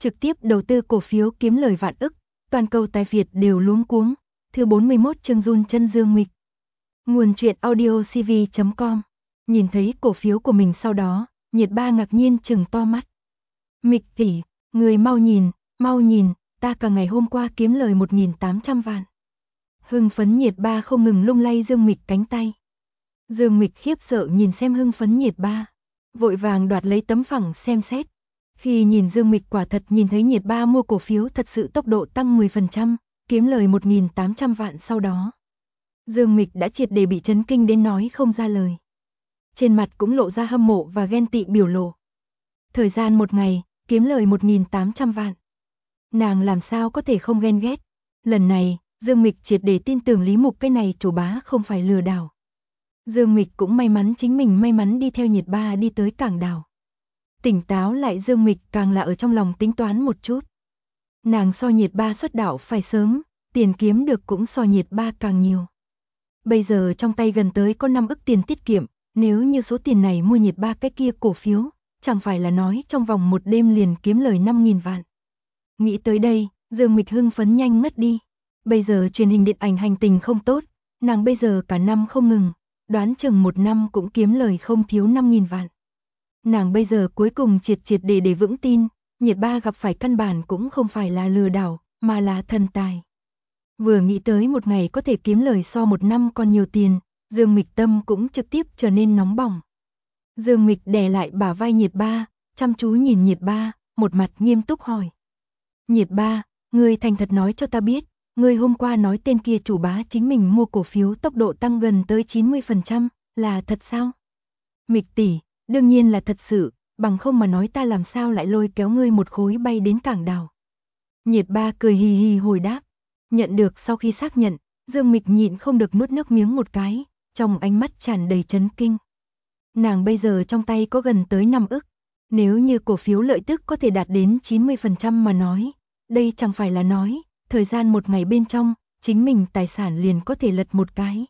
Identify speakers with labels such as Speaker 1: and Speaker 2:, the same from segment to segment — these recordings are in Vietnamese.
Speaker 1: trực tiếp đầu tư cổ phiếu kiếm lời vạn ức, toàn cầu tài Việt đều luống cuống. Thứ 41 chương run chân Dương Mịch. Nguồn truyện audio cv.com. Nhìn thấy cổ phiếu của mình sau đó, Nhiệt Ba ngạc nhiên trừng to mắt. Mịch tỷ, người mau nhìn, ta cả ngày hôm qua kiếm lời 1.800 vạn. Hưng phấn Nhiệt Ba không ngừng lung lay Dương Mịch cánh tay. Dương Mịch khiếp sợ nhìn xem hưng phấn Nhiệt Ba, vội vàng đoạt lấy tấm phẳng xem xét. Khi nhìn Dương Mịch quả thật nhìn thấy Nhiệt Ba mua cổ phiếu thật sự tốc độ tăng 10%, kiếm lời 1.800 vạn sau đó. Dương Mịch đã triệt để bị chấn kinh đến nói không ra lời. Trên mặt cũng lộ ra hâm mộ và ghen tị biểu lộ. Thời gian một ngày, kiếm lời 1.800 vạn. Nàng làm sao có thể không ghen ghét. Lần này, Dương Mịch triệt để tin tưởng Lý Mục cái này chủ bá không phải lừa đảo. Dương Mịch cũng may mắn chính mình may mắn đi theo Nhiệt Ba đi tới cảng đảo. Tỉnh táo lại Dương Mịch càng là ở trong lòng tính toán một chút. Nàng so Nhiệt Ba xuất đạo phải sớm, tiền kiếm được cũng so Nhiệt Ba càng nhiều. Bây giờ trong tay gần tới có 5 ức tiền tiết kiệm, nếu như số tiền này mua Nhiệt Ba cái kia cổ phiếu, chẳng phải là nói trong vòng một đêm liền kiếm lời 5.000 vạn. Nghĩ tới đây, Dương Mịch hưng phấn nhanh ngất đi. Bây giờ truyền hình điện ảnh hành tình không tốt, nàng bây giờ cả năm không ngừng, đoán chừng một năm cũng kiếm lời không thiếu 5.000 vạn. Nàng bây giờ cuối cùng triệt để vững tin, Nhiệt Ba gặp phải căn bản cũng không phải là lừa đảo, mà là thần tài. Vừa nghĩ tới một ngày có thể kiếm lời so một năm còn nhiều tiền, Dương Mịch tâm cũng trực tiếp trở nên nóng bỏng. Dương Mịch đè lại bả vai Nhiệt Ba, chăm chú nhìn Nhiệt Ba, một mặt nghiêm túc hỏi. Nhiệt Ba, ngươi thành thật nói cho ta biết, ngươi hôm qua nói tên kia chủ bá chính mình mua cổ phiếu tốc độ tăng gần tới 90%, là thật sao? Mịch tỷ, đương nhiên là thật sự, bằng không mà nói ta làm sao lại lôi kéo ngươi một khối bay đến cảng đảo. Nhiệt Ba cười hì hì hồi đáp. Nhận được sau khi xác nhận, Dương Mịch nhịn không được nuốt nước miếng một cái, trong ánh mắt tràn đầy chấn kinh. Nàng bây giờ trong tay có gần tới 5 ức, nếu như cổ phiếu lợi tức có thể đạt đến 90% mà nói, đây chẳng phải là nói, thời gian một ngày bên trong, chính mình tài sản liền có thể lật một cái.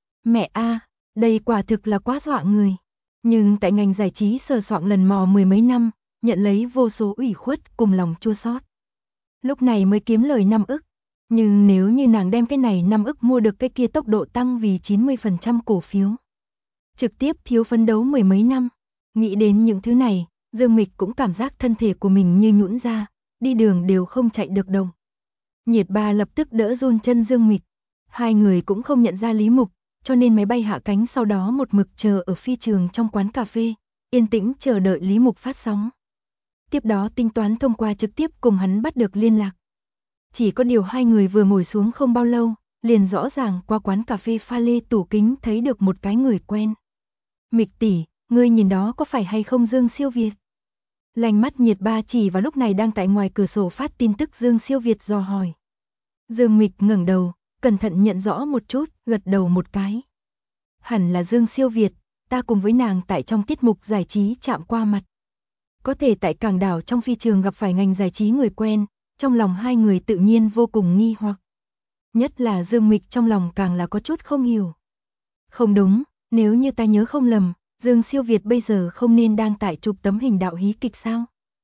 Speaker 1: Mẹ a, đây quả thực là quá dọa người. Nhưng tại ngành giải trí sờ soạng lần mò mười mấy năm, nhận lấy vô số ủy khuất cùng lòng chua xót. Lúc này mới kiếm lời 5 ức. Nhưng nếu như nàng đem cái này 5 ức mua được cái kia tốc độ tăng vì 90% cổ phiếu, trực tiếp thiếu phấn đấu mười mấy năm. Nghĩ đến những thứ này, Dương Mịch cũng cảm giác thân thể của mình như nhũn ra, đi đường đều không chạy được động. Nhiệt Ba lập tức đỡ run chân Dương Mịch. Hai người cũng không nhận ra Lý Mục, cho nên máy bay hạ cánh sau đó một mực chờ ở phi trường trong quán cà phê, yên tĩnh chờ đợi Lý Mục phát sóng. Tiếp đó tính toán thông qua trực tiếp cùng hắn bắt được liên lạc. Chỉ có điều hai người vừa ngồi xuống không bao lâu, liền rõ ràng qua quán cà phê pha lê tủ kính thấy được một cái người quen. Mịch tỷ, ngươi nhìn đó có phải hay không Dương Siêu Việt? Lành mắt Nhiệt Ba chỉ vào lúc này đang tại ngoài cửa sổ phát tin tức Dương Siêu Việt dò hỏi. Dương Mịch ngẩng đầu, cẩn thận nhận rõ một chút, gật đầu một cái. Hẳn là Dương Siêu Việt, ta cùng với nàng tại trong tiết mục giải trí chạm qua mặt. Có thể tại cảng đảo trong phi trường gặp phải ngành giải trí người quen, trong lòng hai người tự nhiên vô cùng nghi hoặc. Nhất là Dương Mịch trong lòng càng là có chút không hiểu. Không đúng, nếu như ta nhớ không lầm, Dương Siêu Việt bây giờ không nên đang tại chụp tấm hình đạo hí kịch sao?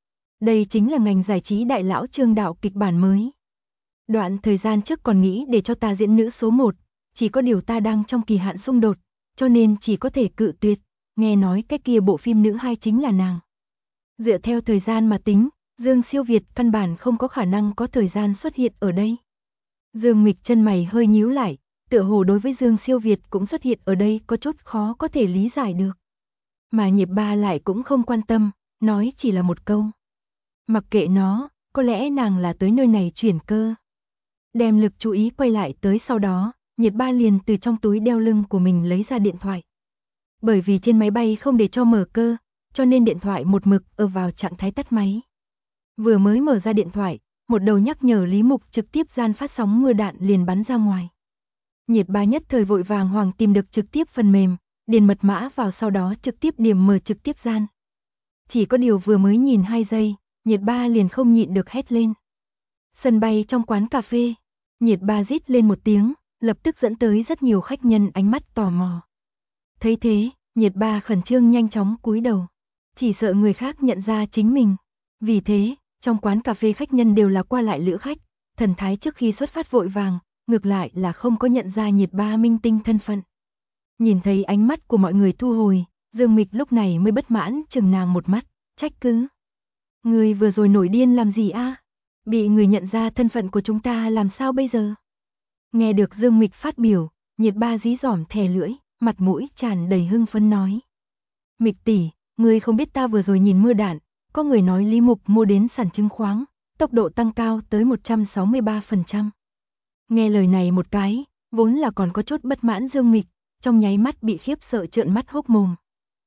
Speaker 1: Đây chính là ngành giải trí đại lão Trương đạo kịch bản mới. Đoạn thời gian trước còn nghĩ để cho ta diễn nữ số 1, chỉ có điều ta đang trong kỳ hạn xung đột, cho nên chỉ có thể cự tuyệt, nghe nói cái kia bộ phim nữ 2 chính là nàng. Dựa theo thời gian mà tính, Dương Siêu Việt căn bản không có khả năng có thời gian xuất hiện ở đây. Dương Mịch chân mày hơi nhíu lại, tựa hồ đối với Dương Siêu Việt cũng xuất hiện ở đây có chút khó có thể lý giải được. Mà Nhiệt Ba lại cũng không quan tâm, nói chỉ là một câu. Mặc kệ nó, có lẽ nàng là tới nơi này chuyển cơ. Đem lực chú ý quay lại tới sau đó, Nhiệt Ba liền từ trong túi đeo lưng của mình lấy ra điện thoại. Bởi vì trên máy bay không để cho mở cơ, cho nên điện thoại một mực ở vào trạng thái tắt máy. Vừa mới mở ra điện thoại, một đầu nhắc nhở Lý Mục trực tiếp gian phát sóng mưa đạn liền bắn ra ngoài. Nhiệt Ba nhất thời vội vàng hoàng tìm được trực tiếp phần mềm, điền mật mã vào sau đó trực tiếp điểm mở trực tiếp gian. Chỉ có điều vừa mới nhìn 2 giây, Nhiệt Ba liền không nhịn được hét lên. Sân bay trong quán cà phê, Nhiệt Ba rít lên một tiếng, lập tức dẫn tới rất nhiều khách nhân ánh mắt tò mò. Thấy thế, Nhiệt Ba khẩn trương nhanh chóng cúi đầu, chỉ sợ người khác nhận ra chính mình. Vì thế, Trong quán cà phê khách nhân đều là qua lại lữ khách, thần thái trước khi xuất phát vội vàng, ngược lại là không có nhận ra Nhiệt Ba minh tinh thân phận. Nhìn thấy ánh mắt của mọi người thu hồi, Dương Mịch lúc này mới bất mãn chừng nàng một mắt, trách cứ. Người vừa rồi nổi điên làm gì a? Bị người nhận ra thân phận của chúng ta làm sao bây giờ? Nghe được Dương Mịch phát biểu, Nhiệt Ba dí dỏm thè lưỡi, mặt mũi tràn đầy hưng phấn nói. Mịch tỷ, ngươi không biết ta vừa rồi nhìn mưa đạn, có người nói Lý Mục mua đến sàn chứng khoán, tốc độ tăng cao tới 163%. Nghe lời này một cái, vốn là còn có chút bất mãn Dương Mịch, trong nháy mắt bị khiếp sợ trợn mắt hốc mồm.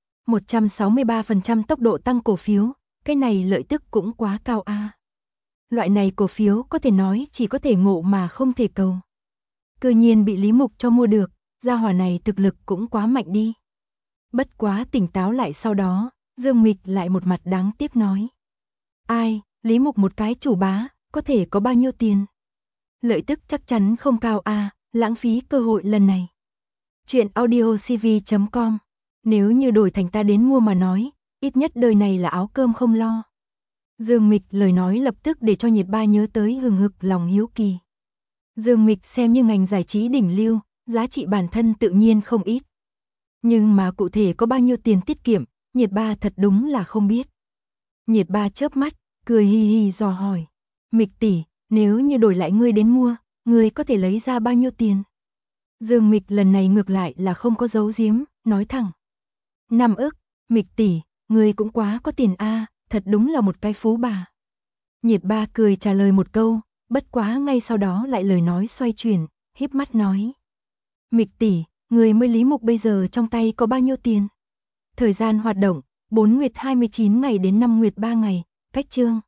Speaker 1: 163% tốc độ tăng cổ phiếu, cái này lợi tức cũng quá cao a. Loại này cổ phiếu có thể nói chỉ có thể ngộ mà không thể cầu. Cơ nhiên bị Lý Mục cho mua được, gia hỏa này thực lực cũng quá mạnh đi. Bất quá tỉnh táo lại sau đó, Dương Mịch lại một mặt đáng tiếc nói. Ai, Lý Mục một cái chủ bá, có thể có bao nhiêu tiền? Lợi tức chắc chắn không cao a, lãng phí cơ hội lần này. Chuyện audiocv.com. Nếu như đổi thành ta đến mua mà nói, ít nhất đời này là áo cơm không lo. Dương Mịch lời nói lập tức để cho Nhiệt Ba nhớ tới hừng hực lòng hiếu kỳ. Dương Mịch xem như ngành giải trí đỉnh lưu, giá trị bản thân tự nhiên không ít. Nhưng mà cụ thể có bao nhiêu tiền tiết kiệm, Nhiệt Ba thật đúng là không biết. Nhiệt Ba chớp mắt, cười hi hi dò hỏi. Mịch tỷ, nếu như đổi lại ngươi đến mua, ngươi có thể lấy ra bao nhiêu tiền? Dương Mịch lần này ngược lại là không có giấu giếm, nói thẳng. 5 ức, Mịch tỷ, ngươi cũng quá có tiền a, thật đúng là một cái phú bà. Nhiệt Ba cười trả lời một câu, bất quá ngay sau đó lại lời nói xoay chuyển, híp mắt nói. Mịch tỷ, người mới Lý Mục bây giờ trong tay có bao nhiêu tiền? Thời gian hoạt động, 4 nguyệt 29 ngày đến 5 nguyệt 3 ngày, cách chương.